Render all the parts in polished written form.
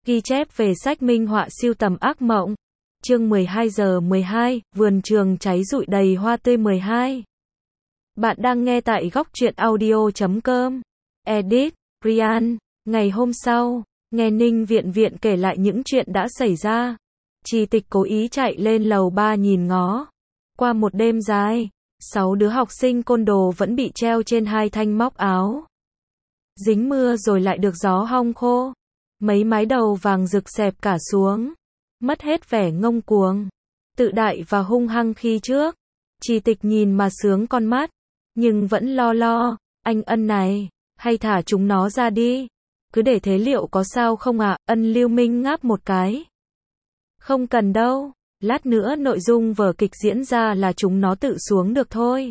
Ghi chép về sách minh họa sưu tầm ác mộng. Chương 12 giờ 12, vườn trường cháy rụi đầy hoa tươi 12. Bạn đang nghe tại góc truyện audio.com. Edit, Ryan. Ngày hôm sau, nghe Ninh Viện Viện kể lại những chuyện đã xảy ra. Trì Tịch cố ý chạy lên lầu 3 nhìn ngó. Qua một đêm dài, 6 đứa học sinh côn đồ vẫn bị treo trên 2 thanh móc áo. Dính mưa rồi lại được gió hong khô. Mấy mái đầu vàng rực xẹp cả xuống. Mất hết vẻ ngông cuồng, tự đại và hung hăng khi trước. Trì Tịch nhìn mà sướng con mắt, nhưng vẫn lo, anh Ân này, hay thả chúng nó ra đi. Cứ để thế liệu có sao không ạ? Ân Lưu Minh ngáp một cái. Không cần đâu, lát nữa nội dung vở kịch diễn ra là chúng nó tự xuống được thôi.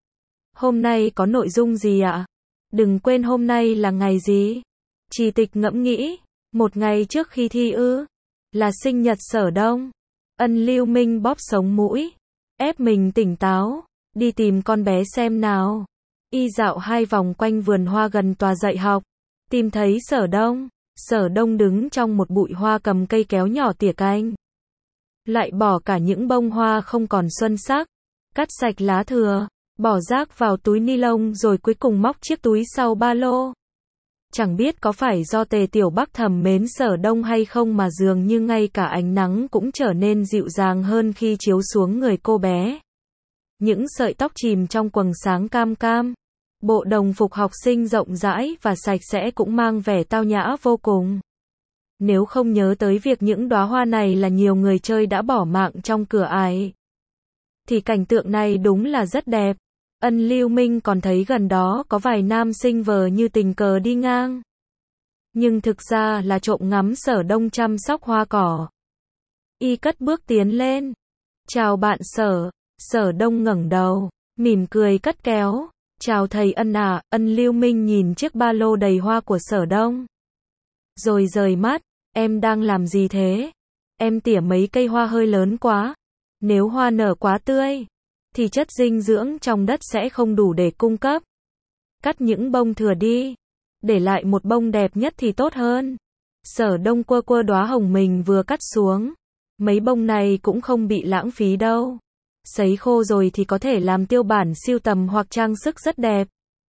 Hôm nay có nội dung gì ạ? Đừng quên hôm nay là ngày gì? Trì Tịch ngẫm nghĩ, một ngày trước khi thi ư? Là sinh nhật Sở Đông. Ân Lưu Minh bóp sống mũi, ép mình tỉnh táo, đi tìm con bé xem nào. Y dạo 2 vòng quanh vườn hoa gần tòa dạy học, tìm thấy Sở Đông. Sở Đông đứng trong một bụi hoa cầm cây kéo nhỏ tỉa cành. Lại bỏ cả những bông hoa không còn xuân sắc, cắt sạch lá thừa, bỏ rác vào túi ni lông rồi cuối cùng móc chiếc túi sau ba lô. Chẳng biết có phải do Tề Tiểu Bắc thầm mến Sở Đông hay không mà dường như ngay cả ánh nắng cũng trở nên dịu dàng hơn khi chiếu xuống người cô bé. Những sợi tóc chìm trong quầng sáng cam cam. Bộ đồng phục học sinh rộng rãi và sạch sẽ cũng mang vẻ tao nhã vô cùng. Nếu không nhớ tới việc những đóa hoa này là nhiều người chơi đã bỏ mạng trong cửa ải, thì cảnh tượng này đúng là rất đẹp. Ân Lưu Minh còn thấy gần đó có vài nam sinh vờ như tình cờ đi ngang. Nhưng thực ra là trộm ngắm Sở Đông chăm sóc hoa cỏ. Y cất bước tiến lên. Chào bạn Sở. Sở Đông ngẩng đầu, mỉm cười cất kéo. Chào thầy Ân à. Ân Lưu Minh nhìn chiếc ba lô đầy hoa của Sở Đông, rồi rời mắt. Em đang làm gì thế? Em tỉa mấy cây hoa hơi lớn quá. Nếu hoa nở quá tươi, thì chất dinh dưỡng trong đất sẽ không đủ để cung cấp. Cắt những bông thừa đi, để lại một bông đẹp nhất thì tốt hơn. Sở Đông quơ đóa hồng mình vừa cắt xuống. Mấy bông này cũng không bị lãng phí đâu. Sấy khô rồi thì có thể làm tiêu bản sưu tầm hoặc trang sức rất đẹp.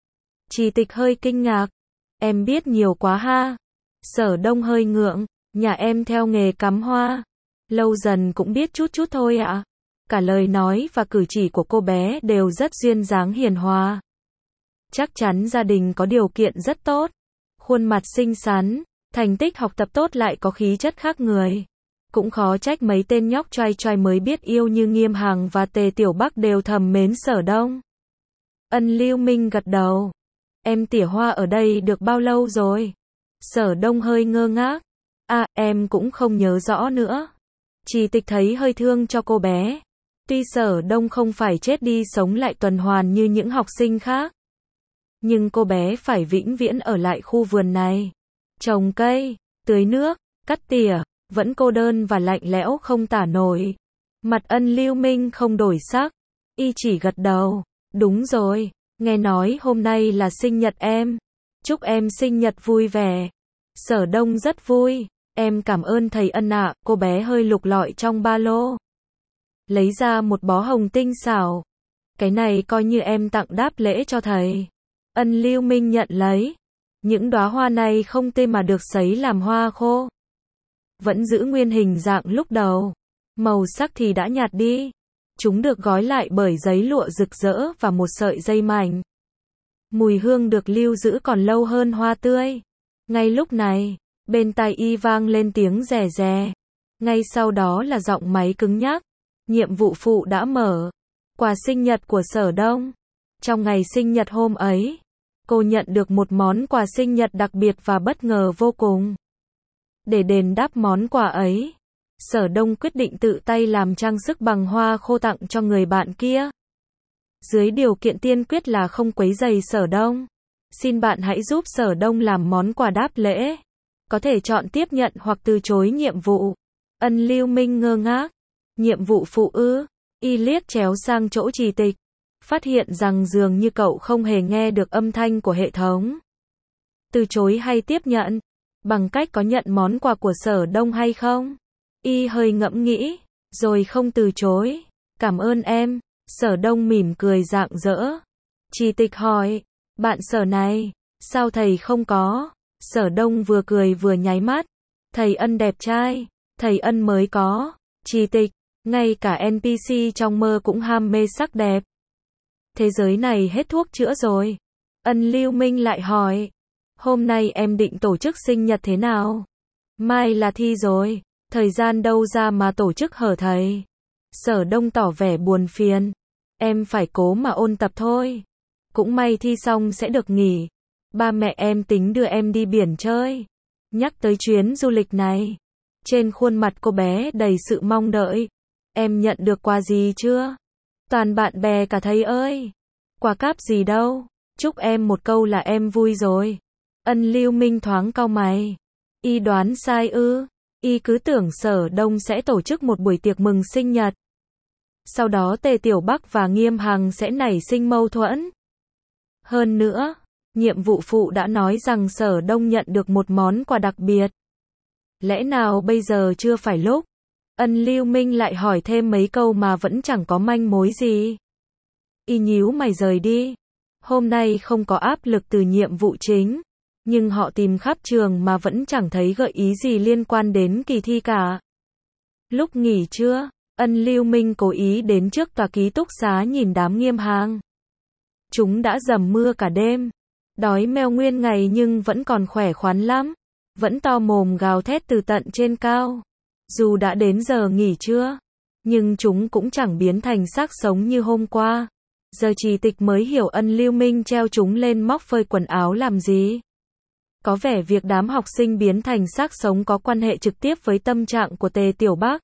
Trì Tịch hơi kinh ngạc. Em biết nhiều quá ha. Sở Đông hơi ngượng. Nhà em theo nghề cắm hoa. Lâu dần cũng biết chút thôi ạ. Cả lời nói và cử chỉ của cô bé đều rất duyên dáng hiền hòa. Chắc chắn gia đình có điều kiện rất tốt. Khuôn mặt xinh xắn, thành tích học tập tốt lại có khí chất khác người. Cũng khó trách mấy tên nhóc choai mới biết yêu như Nghiêm Hằng và Tề Tiểu Bắc đều thầm mến Sở Đông. Ân Lưu Minh gật đầu. Em tỉa hoa ở đây được bao lâu rồi? Sở Đông hơi ngơ ngác. À, em cũng không nhớ rõ nữa. Trì Tịch thấy hơi thương cho cô bé. Tuy Sở Đông không phải chết đi sống lại tuần hoàn như những học sinh khác, nhưng cô bé phải vĩnh viễn ở lại khu vườn này. Trồng cây, tưới nước, cắt tỉa, vẫn cô đơn và lạnh lẽo không tả nổi. Mặt Ân Lưu Minh không đổi sắc. Y chỉ gật đầu. Đúng rồi, nghe nói hôm nay là sinh nhật em. Chúc em sinh nhật vui vẻ. Sở Đông rất vui. Em cảm ơn thầy Ân ạ. Cô bé hơi lục lọi trong ba lô, lấy ra một bó hồng tinh xảo. Cái này coi như em tặng đáp lễ cho thầy. Ân Lưu Minh nhận lấy. Những đóa hoa này không tươi mà được sấy làm hoa khô. Vẫn giữ nguyên hình dạng lúc đầu. Màu sắc thì đã nhạt đi. Chúng được gói lại bởi giấy lụa rực rỡ và một sợi dây mảnh. Mùi hương được lưu giữ còn lâu hơn hoa tươi. Ngay lúc này, bên tai Y vang lên tiếng rè rè. Ngay sau đó là giọng máy cứng nhắc. Nhiệm vụ phụ đã mở. Quà sinh nhật của Sở Đông. Trong ngày sinh nhật hôm ấy, cô nhận được một món quà sinh nhật đặc biệt và bất ngờ vô cùng. Để đền đáp món quà ấy, Sở Đông quyết định tự tay làm trang sức bằng hoa khô tặng cho người bạn kia. Dưới điều kiện tiên quyết là không quấy rầy Sở Đông. Xin bạn hãy giúp Sở Đông làm món quà đáp lễ. Có thể chọn tiếp nhận hoặc từ chối nhiệm vụ. Ân Lưu Minh ngơ ngác. Nhiệm vụ phụ ư? Y liếc chéo sang chỗ Trì Tịch, phát hiện rằng dường như cậu không hề nghe được âm thanh của hệ thống. Từ chối hay tiếp nhận? Bằng cách có nhận món quà của Sở Đông hay không? Y hơi ngẫm nghĩ, rồi không từ chối. Cảm ơn em. Sở Đông mỉm cười rạng rỡ. Trì Tịch hỏi, bạn Sở này, sao thầy không có? Sở Đông vừa cười vừa nháy mắt. Thầy Ân đẹp trai, thầy Ân mới có. Trì Tịch, ngay cả NPC trong mơ cũng ham mê sắc đẹp. Thế giới này hết thuốc chữa rồi. Ân Lưu Minh lại hỏi, hôm nay em định tổ chức sinh nhật thế nào? Mai là thi rồi, thời gian đâu ra mà tổ chức hở thầy? Sở Đông tỏ vẻ buồn phiền. Em phải cố mà ôn tập thôi. Cũng may thi xong sẽ được nghỉ. Ba mẹ em tính đưa em đi biển chơi. Nhắc tới chuyến du lịch này, trên khuôn mặt cô bé đầy sự mong đợi. Em nhận được quà gì chưa? Toàn bạn bè cả thầy ơi. Quà cáp gì đâu, chúc em một câu là em vui rồi. Ân Lưu Minh thoáng cau mày. Y đoán sai ư? Y cứ tưởng Sở Đông sẽ tổ chức một buổi tiệc mừng sinh nhật. Sau đó Tề Tiểu Bắc và Nghiêm Hằng sẽ nảy sinh mâu thuẫn. Hơn nữa, nhiệm vụ phụ đã nói rằng Sở Đông nhận được một món quà đặc biệt. Lẽ nào bây giờ chưa phải lúc? Ân Lưu Minh lại hỏi thêm mấy câu mà vẫn chẳng có manh mối gì. Y nhíu mày rời đi. Hôm nay không có áp lực từ nhiệm vụ chính, nhưng họ tìm khắp trường mà vẫn chẳng thấy gợi ý gì liên quan đến kỳ thi cả. Lúc nghỉ trưa, Ân Lưu Minh cố ý đến trước tòa ký túc xá nhìn đám Nghiêm Hằng. Chúng đã dầm mưa cả đêm, đói meo nguyên ngày nhưng vẫn còn khỏe khoắn lắm, vẫn to mồm gào thét từ tận trên cao. Dù đã đến giờ nghỉ trưa, nhưng chúng cũng chẳng biến thành xác sống như hôm qua. Giờ Trì Tịch mới hiểu Ân Lưu Minh treo chúng lên móc phơi quần áo làm gì. Có vẻ việc đám học sinh biến thành xác sống có quan hệ trực tiếp với tâm trạng của Tề Tiểu Bắc.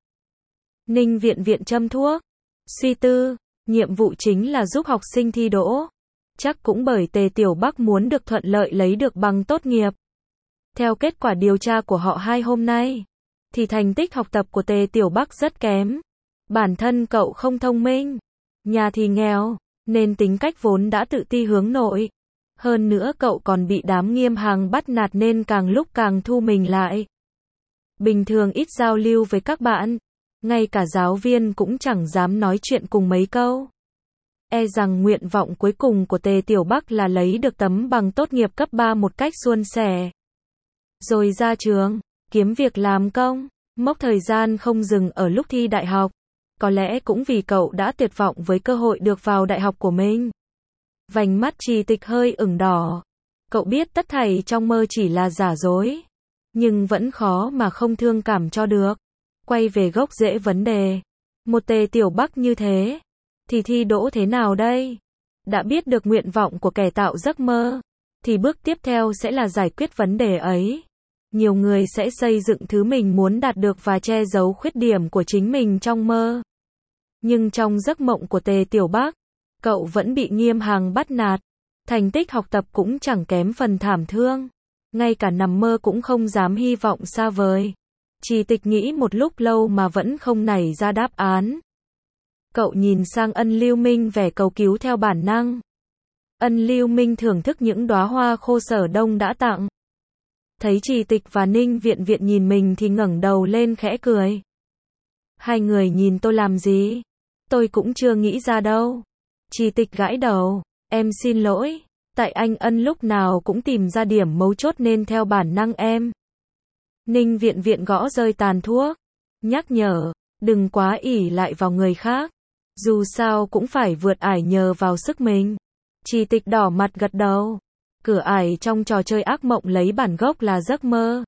Ninh Viện Viện châm thuốc, suy tư, nhiệm vụ chính là giúp học sinh thi đỗ. Chắc cũng bởi Tề Tiểu Bắc muốn được thuận lợi lấy được bằng tốt nghiệp. Theo kết quả điều tra của họ hai hôm nay, thì thành tích học tập của Tề Tiểu Bắc rất kém. Bản thân cậu không thông minh, nhà thì nghèo, nên tính cách vốn đã tự ti hướng nội. Hơn nữa cậu còn bị đám Nghiêm Hằng bắt nạt nên càng lúc càng thu mình lại. Bình thường ít giao lưu với các bạn, ngay cả giáo viên cũng chẳng dám nói chuyện cùng mấy câu. E rằng nguyện vọng cuối cùng của Tề Tiểu Bắc là lấy được tấm bằng tốt nghiệp cấp 3 một cách suôn sẻ. Rồi ra trường, kiếm việc làm công, mốc thời gian không dừng ở lúc thi đại học. Có lẽ cũng vì cậu đã tuyệt vọng với cơ hội được vào đại học của mình. Vành mắt Trì Tịch hơi ửng đỏ. Cậu biết tất thảy trong mơ chỉ là giả dối, nhưng vẫn khó mà không thương cảm cho được. Quay về gốc rễ vấn đề, một Tề Tiểu Bắc như thế, thì thi đỗ thế nào đây? Đã biết được nguyện vọng của kẻ tạo giấc mơ, thì bước tiếp theo sẽ là giải quyết vấn đề ấy. Nhiều người sẽ xây dựng thứ mình muốn đạt được và che giấu khuyết điểm của chính mình trong mơ. Nhưng trong giấc mộng của Tề Tiểu Bắc, cậu vẫn bị Nghiêm Hằng bắt nạt. Thành tích học tập cũng chẳng kém phần thảm thương. Ngay cả nằm mơ cũng không dám hy vọng xa vời. Trì Tịch nghĩ một lúc lâu mà vẫn không nảy ra đáp án. Cậu nhìn sang Ân Lưu Minh vẻ cầu cứu theo bản năng. Ân Lưu Minh thưởng thức những đóa hoa khô Sở Đông đã tặng. Thấy Trì Tịch và Ninh Viện Viện nhìn mình thì ngẩng đầu lên khẽ cười. Hai người nhìn tôi làm gì? Tôi cũng chưa nghĩ ra đâu. Trì Tịch gãi đầu. Em xin lỗi, tại anh Ân lúc nào cũng tìm ra điểm mấu chốt nên theo bản năng em. Ninh Viện Viện gõ rơi tàn thuốc, nhắc nhở, đừng quá ỷ lại vào người khác. Dù sao cũng phải vượt ải nhờ vào sức mình. Trì Tịch đỏ mặt gật đầu. Cửa ải trong trò chơi ác mộng lấy bản gốc là giấc mơ.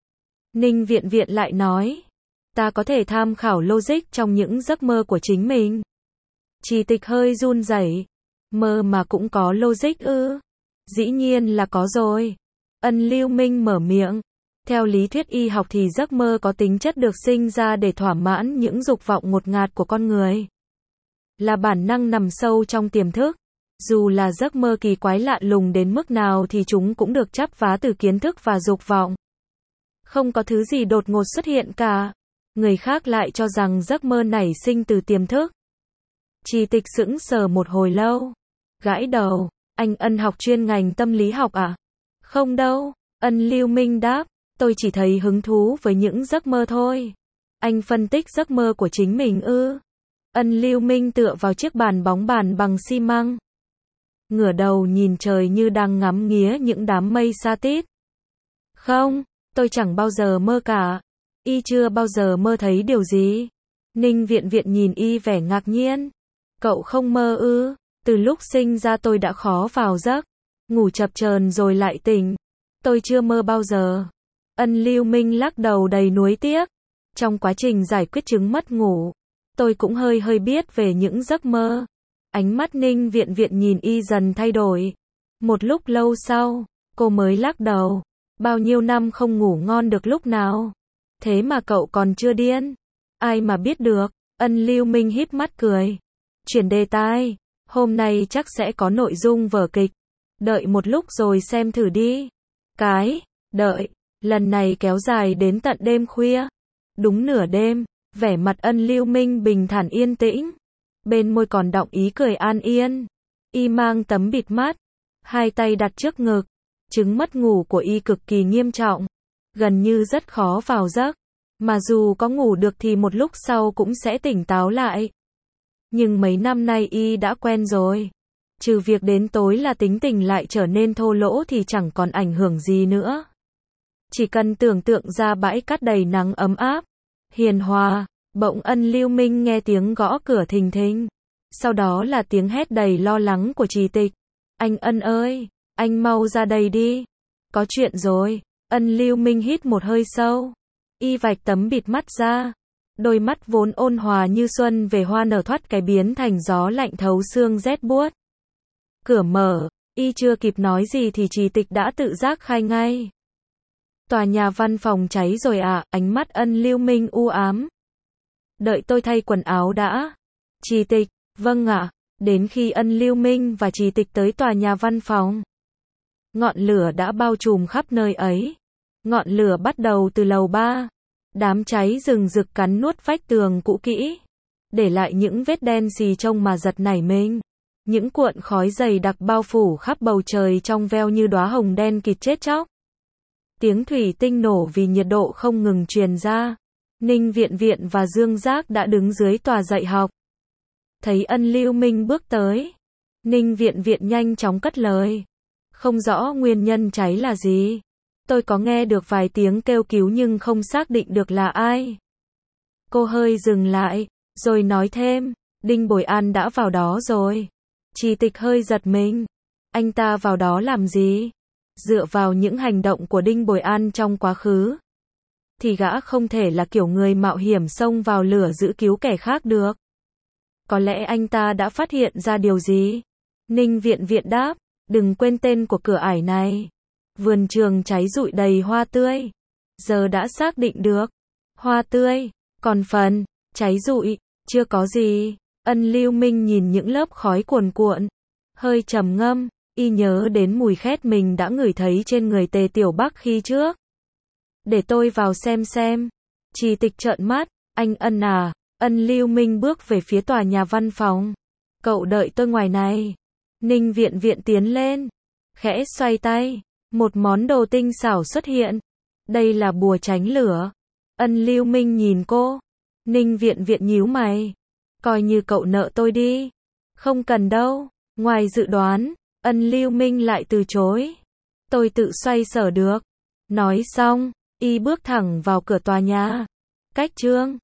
Ninh Viện Viện lại nói, ta có thể tham khảo logic trong những giấc mơ của chính mình. Trì Tịch hơi run rẩy. Mơ mà cũng có logic ư? Dĩ nhiên là có rồi. Ân Lưu Minh mở miệng. Theo lý thuyết y học thì giấc mơ có tính chất được sinh ra để thỏa mãn những dục vọng ngột ngạt của con người. Là bản năng nằm sâu trong tiềm thức. Dù là giấc mơ kỳ quái lạ lùng đến mức nào thì chúng cũng được chắp vá từ kiến thức và dục vọng. Không có thứ gì đột ngột xuất hiện cả. Người khác lại cho rằng giấc mơ nảy sinh từ tiềm thức. Trì Tịch sững sờ một hồi lâu. Gãi đầu, anh Ân học chuyên ngành tâm lý học à? Không đâu, Ân Lưu Minh đáp. Tôi chỉ thấy hứng thú với những giấc mơ thôi. Anh phân tích giấc mơ của chính mình ư? Ân Lưu Minh tựa vào chiếc bàn bóng bàn bằng xi măng, ngửa đầu nhìn trời như đang ngắm nghía những đám mây sa tít. Không, tôi chẳng bao giờ mơ cả. Y chưa bao giờ mơ thấy điều gì. Ninh Viện Viện nhìn y vẻ ngạc nhiên. Cậu không mơ ư? Từ lúc sinh ra tôi đã khó vào giấc, ngủ chập chờn rồi lại tỉnh. Tôi chưa mơ bao giờ. Ân Lưu Minh lắc đầu đầy nuối tiếc. Trong quá trình giải quyết chứng mất ngủ, tôi cũng hơi biết về những giấc mơ. Ánh mắt Ninh Viện Viện nhìn y dần thay đổi. Một lúc lâu sau, cô mới lắc đầu. Bao nhiêu năm không ngủ ngon được lúc nào. Thế mà cậu còn chưa điên. Ai mà biết được. Ân Lưu Minh híp mắt cười. Chuyển đề tài. Hôm nay chắc sẽ có nội dung vở kịch. Đợi một lúc rồi xem thử đi. Đợi. Lần này kéo dài đến tận đêm khuya. Đúng nửa đêm. Vẻ mặt Ân Lưu Minh bình thản yên tĩnh. Bên môi còn đọng ý cười an yên. Y mang tấm bịt mắt. Hai tay đặt trước ngực. Chứng mất ngủ của y cực kỳ nghiêm trọng. Gần như rất khó vào giấc. Mà dù có ngủ được thì một lúc sau cũng sẽ tỉnh táo lại. Nhưng mấy năm nay y đã quen rồi. Trừ việc đến tối là tính tình lại trở nên thô lỗ thì chẳng còn ảnh hưởng gì nữa. Chỉ cần tưởng tượng ra bãi cát đầy nắng ấm áp, hiền hòa, bỗng Ân Lưu Minh nghe tiếng gõ cửa thình thình. Sau đó là tiếng hét đầy lo lắng của Trì Tịch. Anh Ân ơi, anh mau ra đây đi. Có chuyện rồi. Ân Lưu Minh hít một hơi sâu. Y vạch tấm bịt mắt ra. Đôi mắt vốn ôn hòa như xuân về hoa nở thoát cái biến thành gió lạnh thấu xương rét buốt. Cửa mở, y chưa kịp nói gì thì Trì Tịch đã tự giác khai ngay. Tòa nhà văn phòng cháy rồi à? Ánh mắt Ân Lưu Minh u ám. Đợi tôi thay quần áo đã. Trì Tịch, vâng ạ. Đến khi Ân Lưu Minh và Trì Tịch tới tòa nhà văn phòng, ngọn lửa đã bao trùm khắp nơi ấy. Ngọn lửa bắt đầu từ lầu 3. Đám cháy rừng rực cắn nuốt vách tường cũ kỹ, để lại những vết đen xì trông mà giật nảy mình. Những cuộn khói dày đặc bao phủ khắp bầu trời trong veo như đóa hồng đen kịt chết chóc. Tiếng thủy tinh nổ vì nhiệt độ không ngừng truyền ra. Ninh Viện Viện và Dương Giác đã đứng dưới tòa dạy học. Thấy Ân Lưu Minh bước tới, Ninh Viện Viện nhanh chóng cất lời. Không rõ nguyên nhân cháy là gì. Tôi có nghe được vài tiếng kêu cứu nhưng không xác định được là ai. Cô hơi dừng lại, rồi nói thêm, Đinh Bồi An đã vào đó rồi. Trì Tịch hơi giật mình. Anh ta vào đó làm gì? Dựa vào những hành động của Đinh Bồi An trong quá khứ, thì gã không thể là kiểu người mạo hiểm xông vào lửa giữ cứu kẻ khác được. Có lẽ anh ta đã phát hiện ra điều gì? Ninh Viện Viện đáp, đừng quên tên của cửa ải này. Vườn trường cháy rụi đầy hoa tươi. Giờ đã xác định được. Hoa tươi. Còn phần cháy rụi, chưa có gì. Ân Lưu Minh nhìn những lớp khói cuồn cuộn, hơi trầm ngâm. Y nhớ đến mùi khét mình đã ngửi thấy trên người Tề Tiểu Bắc khi trước. Để tôi vào xem. Trì Tịch trợn mắt. Anh Ân à? Ân Lưu Minh bước về phía tòa nhà văn phòng. Cậu đợi tôi ngoài này. Ninh Viện Viện tiến lên, khẽ xoay tay. Một món đồ tinh xảo xuất hiện. Đây là bùa tránh lửa. Ân Lưu Minh nhìn cô. Ninh Viện Viện nhíu mày. Coi như cậu nợ tôi đi. Không cần đâu. Ngoài dự đoán, Ân Lưu Minh lại từ chối. Tôi tự xoay sở được. Nói xong, y bước thẳng vào cửa tòa nhà. Cách chương